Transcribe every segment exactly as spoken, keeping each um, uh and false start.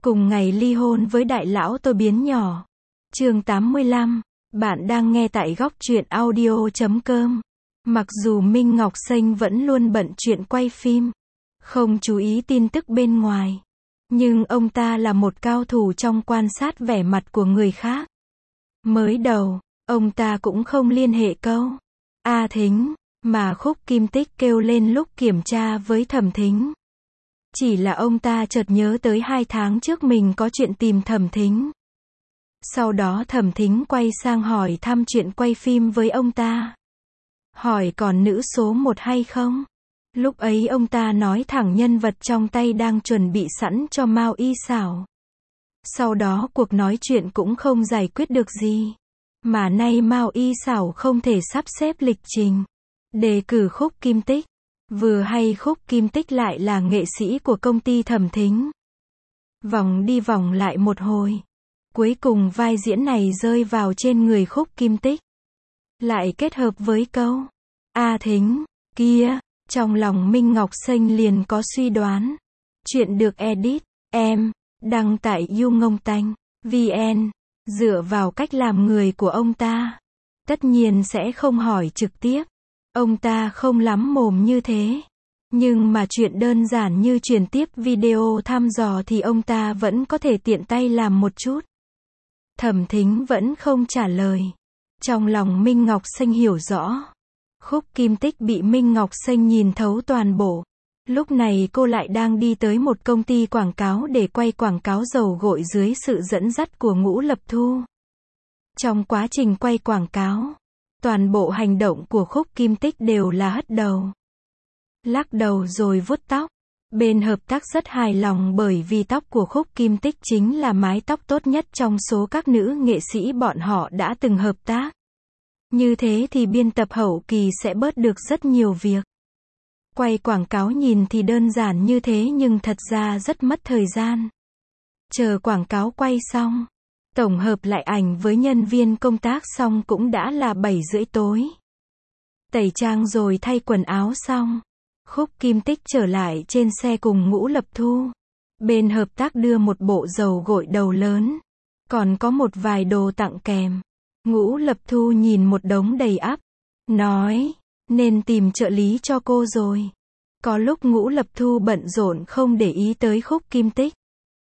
Cùng ngày ly hôn với đại lão tôi biến nhỏ. Chương tám mươi lăm, bạn đang nghe tại góc truyện audio chấm com. Mặc dù Minh Ngọc Xanh vẫn luôn bận chuyện quay phim, không chú ý tin tức bên ngoài, nhưng ông ta là một cao thủ trong quan sát vẻ mặt của người khác. Mới đầu, ông ta cũng không liên hệ câu A Thính, mà Khúc Kim Tích kêu lên lúc kiểm tra với Thẩm Thính. Chỉ là ông ta chợt nhớ tới hai tháng trước mình có chuyện tìm Thẩm Thính. Sau đó Thẩm Thính quay sang hỏi thăm chuyện quay phim với ông ta. Hỏi còn nữ số một hay không? Lúc ấy ông ta nói thẳng nhân vật trong tay đang chuẩn bị sẵn cho Mao Y Xảo. Sau đó cuộc nói chuyện cũng không giải quyết được gì. Mà nay Mao Y Xảo không thể sắp xếp lịch trình đề cử Khúc Kim Tích. Vừa hay Khúc Kim Tích lại là nghệ sĩ của công ty Thẩm Thính. Vòng đi vòng lại một hồi, cuối cùng vai diễn này rơi vào trên người Khúc Kim Tích. Lại kết hợp với câu A Thính kia, trong lòng Minh Ngọc Xanh liền có suy đoán. Chuyện được edit, em, đăng tại YouNgongTanh vn. Dựa vào cách làm người của ông ta, tất nhiên sẽ không hỏi trực tiếp. Ông ta không lắm mồm như thế. Nhưng mà chuyện đơn giản như truyền tiếp video thăm dò thì ông ta vẫn có thể tiện tay làm một chút. Thẩm Thính vẫn không trả lời. Trong lòng Minh Ngọc Xanh hiểu rõ. Khúc Kim Tích bị Minh Ngọc Xanh nhìn thấu toàn bộ. Lúc này cô lại đang đi tới một công ty quảng cáo để quay quảng cáo dầu gội dưới sự dẫn dắt của Ngũ Lập Thu. Trong quá trình quay quảng cáo, toàn bộ hành động của Khúc Kim Tích đều là hất đầu, lắc đầu rồi vuốt tóc. Bên hợp tác rất hài lòng bởi vì tóc của Khúc Kim Tích chính là mái tóc tốt nhất trong số các nữ nghệ sĩ bọn họ đã từng hợp tác. Như thế thì biên tập hậu kỳ sẽ bớt được rất nhiều việc. Quay quảng cáo nhìn thì đơn giản như thế nhưng thật ra rất mất thời gian. Chờ quảng cáo quay xong, tổng hợp lại ảnh với nhân viên công tác xong cũng đã là bảy rưỡi tối. Tẩy trang rồi thay quần áo xong, Khúc Kim Tích trở lại trên xe cùng Ngũ Lập Thu. Bên hợp tác đưa một bộ dầu gội đầu lớn, còn có một vài đồ tặng kèm. Ngũ Lập Thu nhìn một đống đầy ắp, nói, nên tìm trợ lý cho cô rồi. Có lúc Ngũ Lập Thu bận rộn không để ý tới Khúc Kim Tích.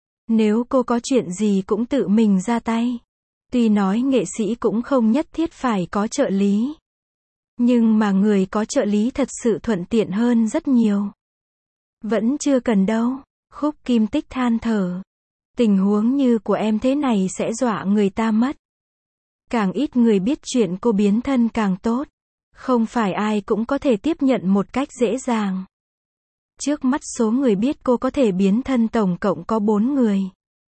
Nếu cô có chuyện gì cũng tự mình ra tay. Tuy nói nghệ sĩ cũng không nhất thiết phải có trợ lý, nhưng mà người có trợ lý thật sự thuận tiện hơn rất nhiều. Vẫn chưa cần đâu, Khúc Kim Tích than thở. Tình huống như của em thế này sẽ dọa người ta mất. Càng ít người biết chuyện cô biến thân càng tốt. Không phải ai cũng có thể tiếp nhận một cách dễ dàng. Trước mắt số người biết cô có thể biến thân tổng cộng có bốn người.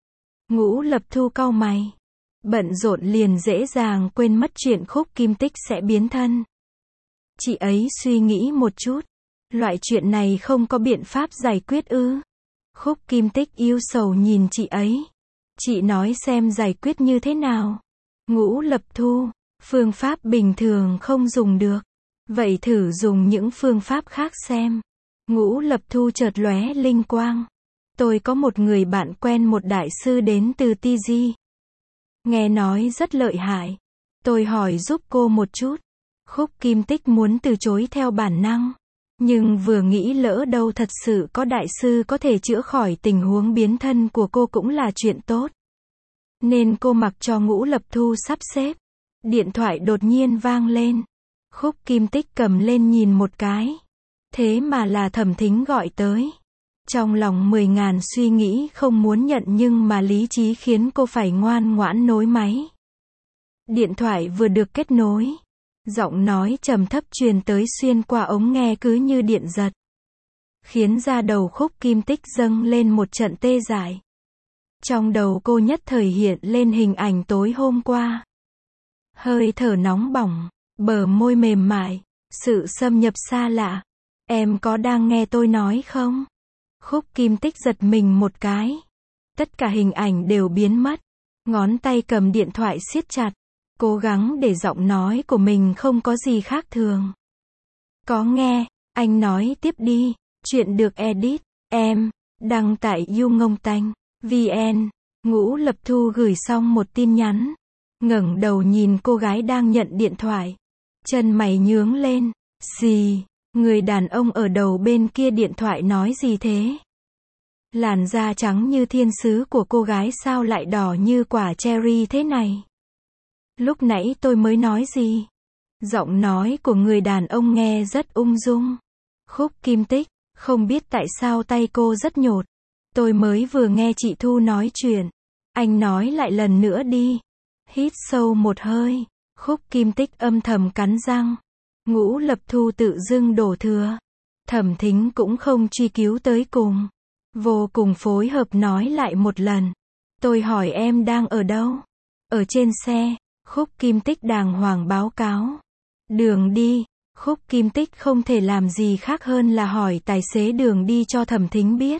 Ngũ Lập Thu cau mày. Bận rộn liền dễ dàng quên mất chuyện Khúc Kim Tích sẽ biến thân. Chị ấy suy nghĩ một chút. Loại chuyện này không có biện pháp giải quyết ư? Khúc Kim Tích yêu sầu nhìn chị ấy. Chị nói xem giải quyết như thế nào? Ngũ Lập Thu, phương pháp bình thường không dùng được. Vậy thử dùng những phương pháp khác xem. Ngũ Lập Thu chợt lóe linh quang. Tôi có một người bạn quen một đại sư đến từ tê giê. Nghe nói rất lợi hại. Tôi hỏi giúp cô một chút. Khúc Kim Tích muốn từ chối theo bản năng. Nhưng vừa nghĩ lỡ đâu thật sự có đại sư có thể chữa khỏi tình huống biến thân của cô cũng là chuyện tốt. Nên cô mặc cho Ngũ Lập Thu sắp xếp. Điện thoại đột nhiên vang lên. Khúc Kim Tích cầm lên nhìn một cái. Thế mà là Thẩm Thính gọi tới. Trong lòng mười ngàn suy nghĩ không muốn nhận nhưng mà lý trí khiến cô phải ngoan ngoãn nối máy. Điện thoại vừa được kết nối, giọng nói trầm thấp truyền tới xuyên qua ống nghe cứ như điện giật. Khiến da đầu Khúc Kim Tích dâng lên một trận tê dại. Trong đầu cô nhất thời hiện lên hình ảnh tối hôm qua. Hơi thở nóng bỏng, bờ môi mềm mại, sự xâm nhập xa lạ. Em có đang nghe tôi nói không? Khúc Kim Tích giật mình một cái. Tất cả hình ảnh đều biến mất. Ngón tay cầm điện thoại siết chặt. Cố gắng để giọng nói của mình không có gì khác thường. Có nghe, anh nói tiếp đi. Chuyện được edit, em, đăng tại YouNgongTanh vn. Ngũ Lập Thu gửi xong một tin nhắn. Ngẩng đầu nhìn cô gái đang nhận điện thoại. Chân mày nhướng lên. Gì? Người đàn ông ở đầu bên kia điện thoại nói gì thế? Làn da trắng như thiên sứ của cô gái sao lại đỏ như quả cherry thế này? Lúc nãy tôi mới nói gì? Giọng nói của người đàn ông nghe rất ung dung. Khúc Kim Tích, không biết tại sao tay cô rất nhột. Tôi mới vừa nghe chị Thu nói chuyện. Anh nói lại lần nữa đi. Hít sâu một hơi. Khúc Kim Tích âm thầm cắn răng. Ngũ Lập Thu tự dưng đổ thừa. Thẩm Thính cũng không truy cứu tới cùng. Vô cùng phối hợp nói lại một lần. Tôi hỏi em đang ở đâu? Ở trên xe. Khúc Kim Tích đàng hoàng báo cáo. Đường đi. Khúc Kim Tích không thể làm gì khác hơn là hỏi tài xế đường đi cho Thẩm Thính biết.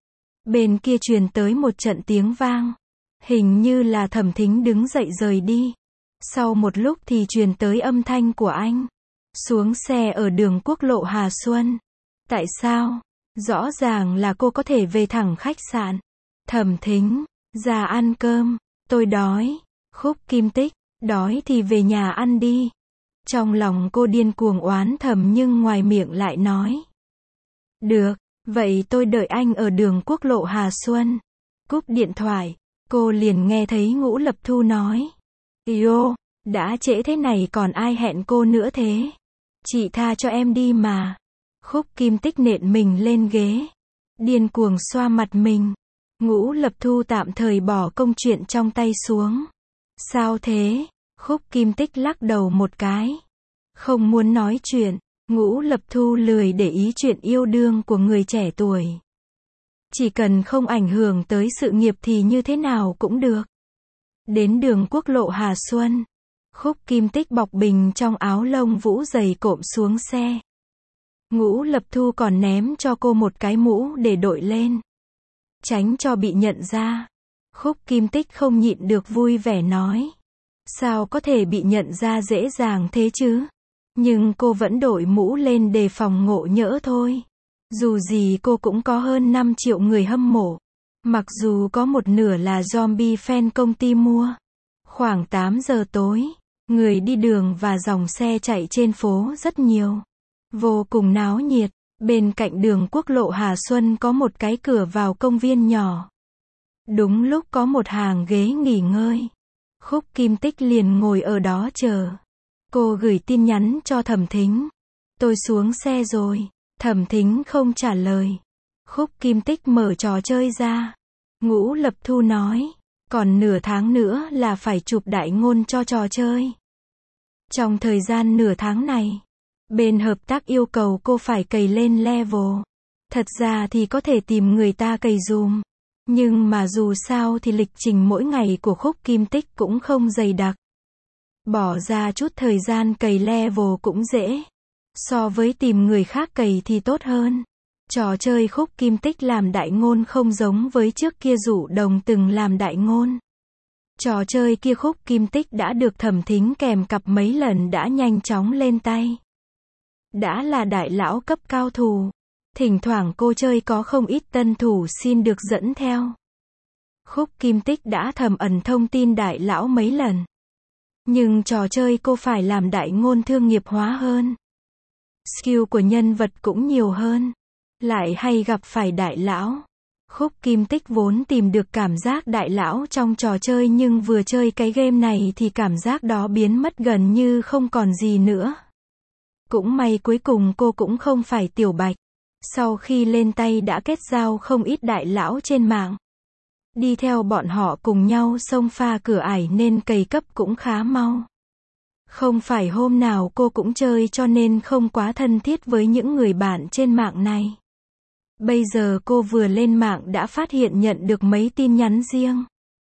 Bên kia truyền tới một trận tiếng vang. Hình như là Thẩm Thính đứng dậy rời đi. Sau một lúc thì truyền tới âm thanh của anh. Xuống xe ở đường quốc lộ Hà Xuân. Tại sao? Rõ ràng là cô có thể về thẳng khách sạn. Thẩm Thính, ra ăn cơm. Tôi đói. Khúc Kim Tích, đói thì về nhà ăn đi. Trong lòng cô điên cuồng oán thầm nhưng ngoài miệng lại nói. Được, vậy tôi đợi anh ở đường quốc lộ Hà Xuân. Cúp điện thoại, cô liền nghe thấy Ngũ Lập Thu nói. Yo, đã trễ thế này còn ai hẹn cô nữa thế? Chị tha cho em đi mà. Khúc Kim Tích nện mình lên ghế. Điên cuồng xoa mặt mình. Ngũ Lập Thu tạm thời bỏ công chuyện trong tay xuống. Sao thế? Khúc Kim Tích lắc đầu một cái. Không muốn nói chuyện. Ngũ Lập Thu lười để ý chuyện yêu đương của người trẻ tuổi. Chỉ cần không ảnh hưởng tới sự nghiệp thì như thế nào cũng được. Đến đường quốc lộ Hà Xuân. Khúc Kim Tích bọc bình trong áo lông vũ dày cộm xuống xe. Ngũ Lập Thu còn ném cho cô một cái mũ để đội lên. Tránh cho bị nhận ra. Khúc Kim Tích không nhịn được vui vẻ nói. Sao có thể bị nhận ra dễ dàng thế chứ? Nhưng cô vẫn đội mũ lên đề phòng ngộ nhỡ thôi. Dù gì cô cũng có hơn năm triệu người hâm mộ. Mặc dù có một nửa là zombie fan công ty mua. Khoảng tám giờ tối, người đi đường và dòng xe chạy trên phố rất nhiều. Vô cùng náo nhiệt. Bên cạnh đường quốc lộ Hà Xuân có một cái cửa vào công viên nhỏ. Đúng lúc có một hàng ghế nghỉ ngơi. Khúc Kim Tích liền ngồi ở đó chờ. Cô gửi tin nhắn cho Thẩm Thính. Tôi xuống xe rồi. Thẩm Thính không trả lời. Khúc Kim Tích mở trò chơi ra. Ngũ Lập Thu nói. Còn nửa tháng nữa là phải chụp đại ngôn cho trò chơi. Trong thời gian nửa tháng này, bên hợp tác yêu cầu cô phải cày lên level. Thật ra thì có thể tìm người ta cày dùm. Nhưng mà dù sao thì lịch trình mỗi ngày của Khúc Kim Tích cũng không dày đặc. Bỏ ra chút thời gian cày level cũng dễ. So với tìm người khác cày thì tốt hơn. Trò chơi Khúc Kim Tích làm đại ngôn không giống với trước kia Dụ Đồng từng làm đại ngôn. Trò chơi kia Khúc Kim Tích đã được Thẩm Thính kèm cặp mấy lần đã nhanh chóng lên tay. Đã là đại lão cấp cao thủ. Thỉnh thoảng cô chơi có không ít tân thủ xin được dẫn theo. Khúc Kim Tích đã thầm ẩn thông tin đại lão mấy lần. Nhưng trò chơi cô phải làm đại ngôn thương nghiệp hóa hơn. Skill của nhân vật cũng nhiều hơn. Lại hay gặp phải đại lão. Khúc Kim Tích vốn tìm được cảm giác đại lão trong trò chơi nhưng vừa chơi cái game này thì cảm giác đó biến mất gần như không còn gì nữa. Cũng may cuối cùng cô cũng không phải tiểu bạch. Sau khi lên tay đã kết giao không ít đại lão trên mạng. Đi theo bọn họ cùng nhau xông pha cửa ải nên cày cấp cũng khá mau. Không phải hôm nào cô cũng chơi cho nên không quá thân thiết với những người bạn trên mạng này. Bây giờ cô vừa lên mạng đã phát hiện nhận được mấy tin nhắn riêng.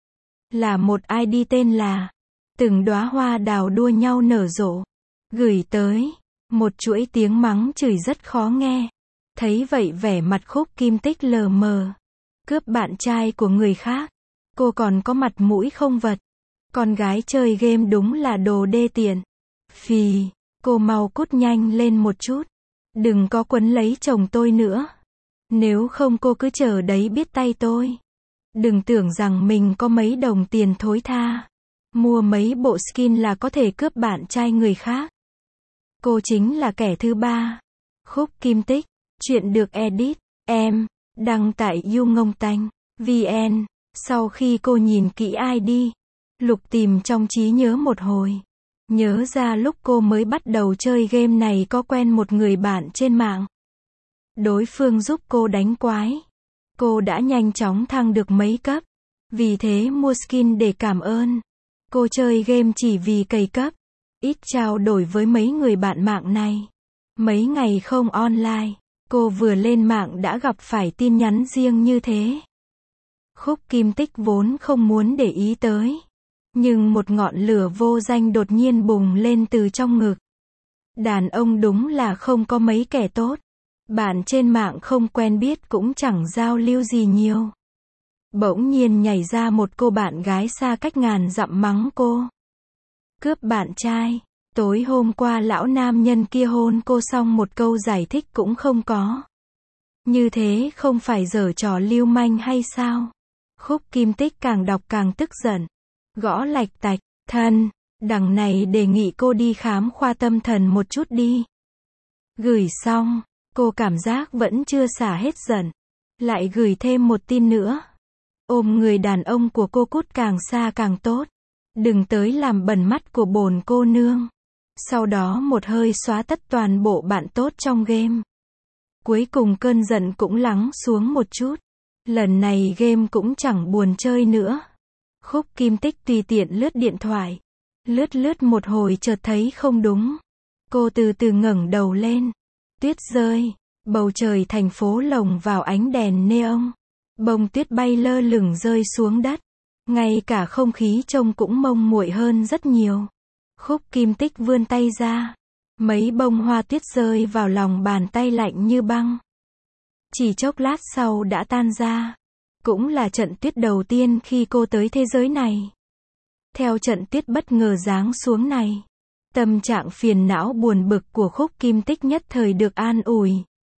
Là một i đê tên là Từng đóa hoa đào đua nhau nở rộ. Gửi tới một chuỗi tiếng mắng chửi rất khó nghe. Thấy vậy vẻ mặt Khúc Kim Tích lờ mờ. Cướp bạn trai của người khác. Cô còn có mặt mũi không vật. Con gái chơi game đúng là đồ đê tiện. Phì, cô mau cút nhanh lên một chút. Đừng có quấn lấy chồng tôi nữa. Nếu không cô cứ chờ đấy biết tay tôi. Đừng tưởng rằng mình có mấy đồng tiền thối tha, mua mấy bộ skin là có thể cướp bạn trai người khác. Cô chính là kẻ thứ ba. Khúc Kim Tích, chuyện được edit, em, đăng tại YouNgongTanh, vn. Sau khi cô nhìn kỹ i đê, lục tìm trong trí nhớ một hồi, nhớ ra lúc cô mới bắt đầu chơi game này có quen một người bạn trên mạng. Đối phương giúp cô đánh quái. Cô đã nhanh chóng thăng được mấy cấp, vì thế mua skin để cảm ơn. Cô chơi game chỉ vì cày cấp, ít trao đổi với mấy người bạn mạng này. Mấy ngày không online, cô vừa lên mạng đã gặp phải tin nhắn riêng như thế. Khúc Kim Tích vốn không muốn để ý tới, nhưng một ngọn lửa vô danh đột nhiên bùng lên từ trong ngực. Đàn ông đúng là không có mấy kẻ tốt. Bạn trên mạng không quen biết cũng chẳng giao lưu gì nhiều. Bỗng nhiên nhảy ra một cô bạn gái xa cách ngàn dặm mắng cô. Cướp bạn trai. Tối hôm qua lão nam nhân kia hôn cô xong một câu giải thích cũng không có. Như thế không phải giở trò lưu manh hay sao? Khúc Kim Tích càng đọc càng tức giận. Gõ lạch tạch, thân, đằng này đề nghị cô đi khám khoa tâm thần một chút đi. Gửi xong, cô cảm giác vẫn chưa xả hết giận. Lại gửi thêm một tin nữa. Ôm người đàn ông của cô cút càng xa càng tốt. Đừng tới làm bẩn mắt của bổn cô nương. Sau đó một hơi xóa tất toàn bộ bạn tốt trong game. Cuối cùng cơn giận cũng lắng xuống một chút. Lần này game cũng chẳng buồn chơi nữa. Khúc Kim Tích tùy tiện lướt điện thoại. Lướt lướt một hồi chợt thấy không đúng. Cô từ từ ngẩng đầu lên. Tuyết rơi. Bầu trời thành phố lồng vào ánh đèn neon. Bông tuyết bay lơ lửng rơi xuống đất. Ngay cả không khí trông cũng mông muội hơn rất nhiều. Khúc Kim Tích vươn tay ra. Mấy bông hoa tuyết rơi vào lòng bàn tay lạnh như băng. Chỉ chốc lát sau đã tan ra. Cũng là trận tuyết đầu tiên khi cô tới thế giới này. Theo trận tuyết bất ngờ giáng xuống này, tâm trạng phiền não buồn bực của Khúc Kim Tích nhất thời được an ủi.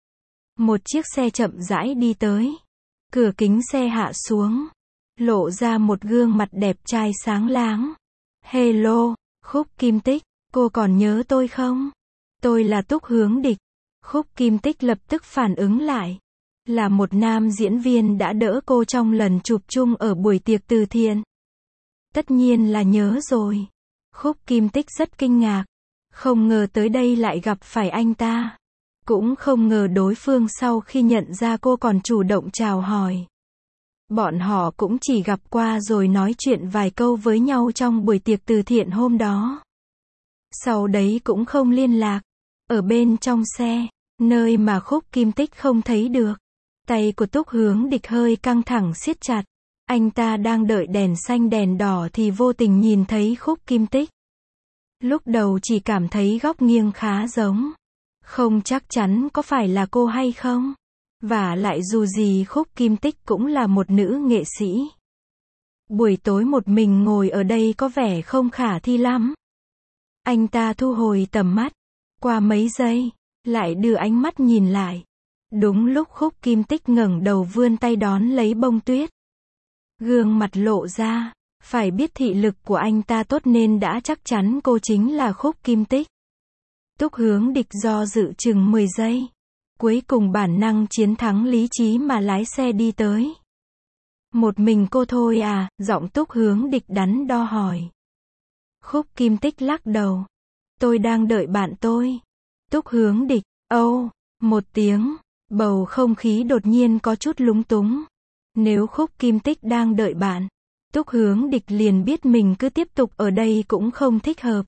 Một chiếc xe chậm rãi đi tới. Cửa kính xe hạ xuống. Lộ ra một gương mặt đẹp trai sáng láng. Hello, Khúc Kim Tích, cô còn nhớ tôi không? Tôi là Túc Hướng Địch. Khúc Kim Tích lập tức phản ứng lại. Là một nam diễn viên đã đỡ cô trong lần chụp chung ở buổi tiệc từ thiện. Tất nhiên là nhớ rồi. Khúc Kim Tích rất kinh ngạc. Không ngờ tới đây lại gặp phải anh ta. Cũng không ngờ đối phương sau khi nhận ra cô còn chủ động chào hỏi. Bọn họ cũng chỉ gặp qua rồi nói chuyện vài câu với nhau trong buổi tiệc từ thiện hôm đó. Sau đấy cũng không liên lạc. Ở bên trong xe, nơi mà Khúc Kim Tích không thấy được. Tay của Túc Hướng Địch hơi căng thẳng siết chặt. Anh ta đang đợi đèn xanh đèn đỏ thì vô tình nhìn thấy Khúc Kim Tích. Lúc đầu chỉ cảm thấy góc nghiêng khá giống. Không chắc chắn có phải là cô hay không. Và lại dù gì Khúc Kim Tích cũng là một nữ nghệ sĩ. Buổi tối một mình ngồi ở đây có vẻ không khả thi lắm. Anh ta thu hồi tầm mắt. Qua mấy giây, lại đưa ánh mắt nhìn lại. Đúng lúc Khúc Kim Tích ngẩng đầu vươn tay đón lấy bông tuyết. Gương mặt lộ ra. Phải biết thị lực của anh ta tốt nên đã chắc chắn cô chính là Khúc Kim Tích. Túc Hướng Địch do dự chừng mười giây. Cuối cùng bản năng chiến thắng lý trí mà lái xe đi tới. Một mình cô thôi à? Giọng Túc Hướng Địch đắn đo hỏi. Khúc Kim Tích lắc đầu. Tôi đang đợi bạn tôi. Túc Hướng Địch, âu, oh, một tiếng. Bầu không khí đột nhiên có chút lúng túng. Nếu Khúc Kim Tích đang đợi bạn, Túc Hướng Địch liền biết mình cứ tiếp tục ở đây cũng không thích hợp.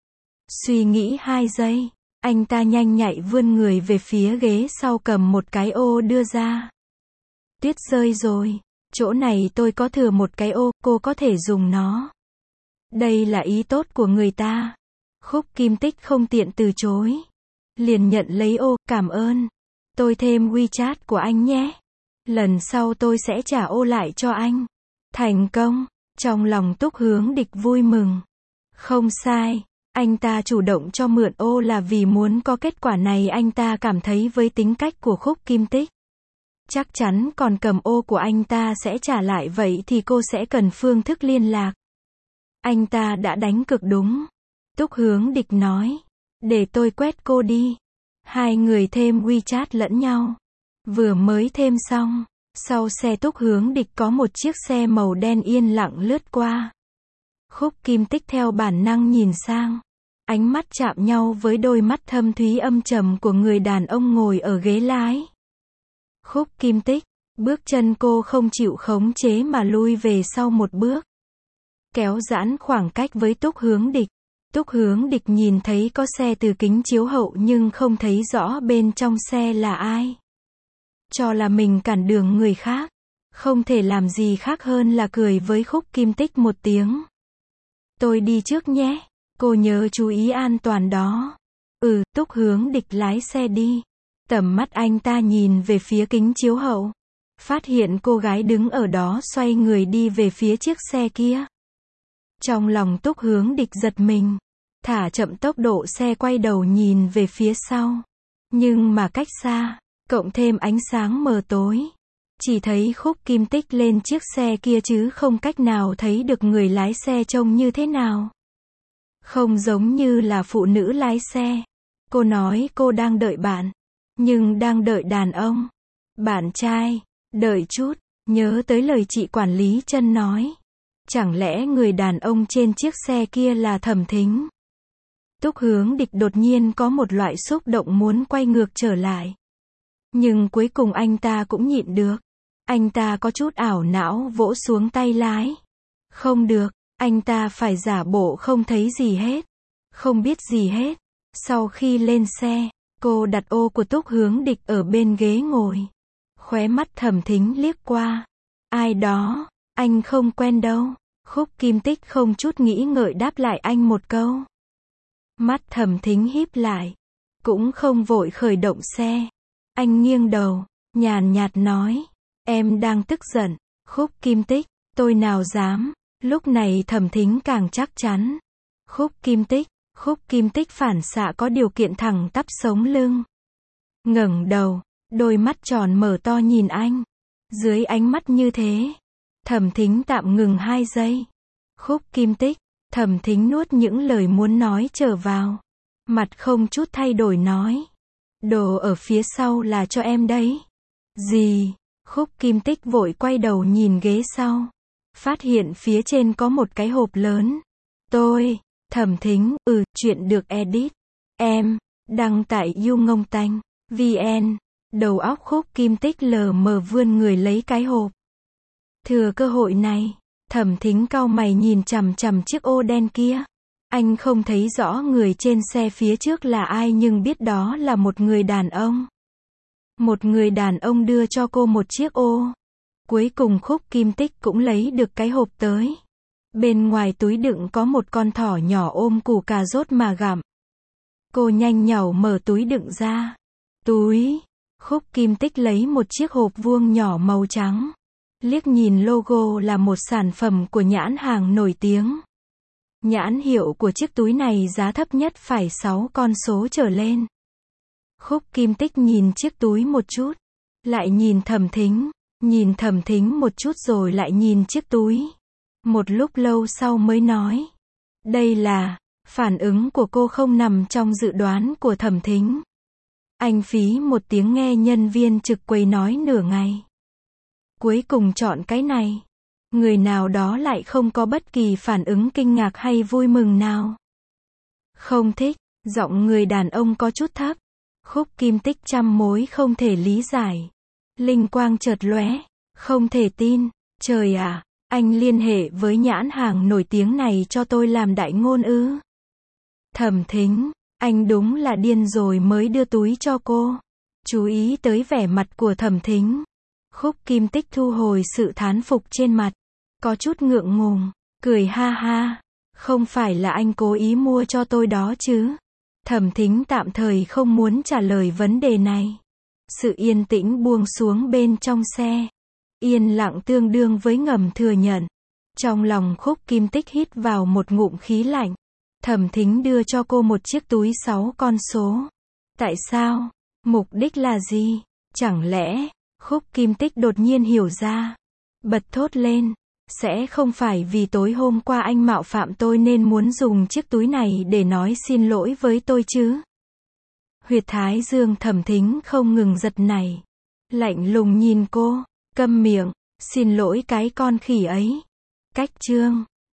Suy nghĩ hai giây, anh ta nhanh nhạy vươn người về phía ghế sau cầm một cái ô đưa ra. Tuyết rơi rồi, chỗ này tôi có thừa một cái ô, cô có thể dùng nó. Đây là ý tốt của người ta. Khúc Kim Tích không tiện từ chối. Liền nhận lấy ô, cảm ơn. Tôi thêm WeChat của anh nhé. Lần sau tôi sẽ trả ô lại cho anh. Thành công. Trong lòng Túc Hướng Địch vui mừng. Không sai. Anh ta chủ động cho mượn ô là vì muốn có kết quả này. Anh ta cảm thấy với tính cách của Khúc Kim Tích, Chắc chắn còn cầm ô của anh ta sẽ trả lại, vậy thì cô sẽ cần phương thức liên lạc. Anh ta đã đánh cược đúng. Túc Hướng Địch nói. Để tôi quét cô đi. Hai người thêm WeChat lẫn nhau. Vừa mới thêm xong, sau xe Túc Hướng Địch có một chiếc xe màu đen yên lặng lướt qua. Khúc Kim Tích theo bản năng nhìn sang. Ánh mắt chạm nhau với đôi mắt thâm thúy âm trầm của người đàn ông ngồi ở ghế lái. Khúc Kim Tích, bước chân cô không chịu khống chế mà lui về sau một bước. Kéo giãn khoảng cách với Túc Hướng Địch. Túc Hướng Địch nhìn thấy có xe từ kính chiếu hậu nhưng không thấy rõ bên trong xe là ai. Cho là mình cản đường người khác. Không thể làm gì khác hơn là cười với Khúc Kim Tích một tiếng. Tôi đi trước nhé. Cô nhớ chú ý an toàn đó. Ừ, Túc Hướng Địch lái xe đi. Tầm mắt anh ta nhìn về phía kính chiếu hậu. Phát hiện cô gái đứng ở đó xoay người đi về phía chiếc xe kia. Trong lòng Túc Hướng Địch giật mình. Thả chậm tốc độ xe quay đầu nhìn về phía sau. Nhưng mà cách xa, cộng thêm ánh sáng mờ tối. Chỉ thấy Khúc Kim Tích lên chiếc xe kia chứ không cách nào thấy được người lái xe trông như thế nào. Không giống như là phụ nữ lái xe. Cô nói cô đang đợi bạn. Nhưng đang đợi đàn ông. Bạn trai, đợi chút, nhớ tới lời chị quản lý Trân nói. Chẳng lẽ người đàn ông trên chiếc xe kia là Thẩm Thính? Túc Hướng Địch đột nhiên có một loại xúc động muốn quay ngược trở lại. Nhưng cuối cùng anh ta cũng nhịn được. Anh ta có chút ảo não vỗ xuống tay lái. Không được, anh ta phải giả bộ không thấy gì hết. Không biết gì hết. Sau khi lên xe, cô đặt ô của Túc Hướng Địch ở bên ghế ngồi. Khóe mắt Thẩm Thính liếc qua. Ai đó, anh không quen đâu. Khúc Kim Tích không chút nghĩ ngợi đáp lại anh một câu. Mắt Thẩm Thính híp lại. Cũng không vội khởi động xe. Anh nghiêng đầu, nhàn nhạt nói. Em đang tức giận. Khúc Kim Tích, tôi nào dám. Lúc này Thẩm Thính càng chắc chắn. Khúc Kim Tích, Khúc Kim Tích phản xạ có điều kiện thẳng tắp sống lưng. Ngẩng đầu, đôi mắt tròn mở to nhìn anh. Dưới ánh mắt như thế, Thẩm Thính tạm ngừng hai giây. Khúc Kim Tích, Thẩm Thính nuốt những lời muốn nói trở vào. Mặt không chút thay đổi nói. Đồ ở phía sau là cho em đấy. Gì? Khúc Kim Tích vội quay đầu nhìn ghế sau. Phát hiện phía trên có một cái hộp lớn. Tôi, Thẩm Thính, ừ, chuyện được edit. Em, đăng tại YouNgongTanh, vn. Đầu óc Khúc Kim Tích lờ mờ vươn người lấy cái hộp. Thừa cơ hội này, Thẩm Thính cau mày nhìn chằm chằm chiếc ô đen kia. Anh không thấy rõ người trên xe phía trước là ai nhưng biết đó là một người đàn ông. Một người đàn ông đưa cho cô một chiếc ô. Cuối cùng Khúc Kim Tích cũng lấy được cái hộp tới. Bên ngoài túi đựng có một con thỏ nhỏ ôm củ cà rốt mà gặm. Cô nhanh nhảu mở túi đựng ra. Túi. Khúc Kim Tích lấy một chiếc hộp vuông nhỏ màu trắng. Liếc nhìn logo là một sản phẩm của nhãn hàng nổi tiếng. Nhãn hiệu của chiếc túi này giá thấp nhất phải sáu con số trở lên. Khúc Kim Tích nhìn chiếc túi một chút. Lại nhìn Thẩm Thính. Nhìn Thẩm Thính một chút rồi lại nhìn chiếc túi. Một lúc lâu sau mới nói. Đây là, phản ứng của cô không nằm trong dự đoán của Thẩm Thính. Anh phí một tiếng nghe nhân viên trực quầy nói nửa ngày. Cuối cùng chọn cái này. Người nào đó lại không có bất kỳ phản ứng kinh ngạc hay vui mừng nào. Không thích, giọng người đàn ông có chút thấp. Khúc Kim Tích trăm mối không thể lý giải. Linh quang chợt lóe, không thể tin, trời ạ, anh liên hệ với nhãn hàng nổi tiếng này cho tôi làm đại ngôn ư? Thẩm Thính, anh đúng là điên rồi mới đưa túi cho cô. Chú ý tới vẻ mặt của Thẩm Thính. Khúc Kim Tích thu hồi sự thán phục trên mặt, có chút ngượng ngùng, cười ha ha, không phải là anh cố ý mua cho tôi đó chứ? Thẩm Thính tạm thời không muốn trả lời vấn đề này. Sự yên tĩnh buông xuống bên trong xe. Yên lặng tương đương với ngầm thừa nhận. Trong lòng Khúc Kim Tích hít vào một ngụm khí lạnh. Thẩm Thính đưa cho cô một chiếc túi sáu con số. Tại sao? Mục đích là gì? Chẳng lẽ... Khúc Kim Tích đột nhiên hiểu ra. Bật thốt lên. Sẽ không phải vì tối hôm qua anh mạo phạm tôi nên muốn dùng chiếc túi này để nói xin lỗi với tôi chứ? Huyệt thái dương Thẩm Thính không ngừng giật nảy. Lạnh lùng nhìn cô. Câm miệng. Xin lỗi cái con khỉ ấy. Cách chương.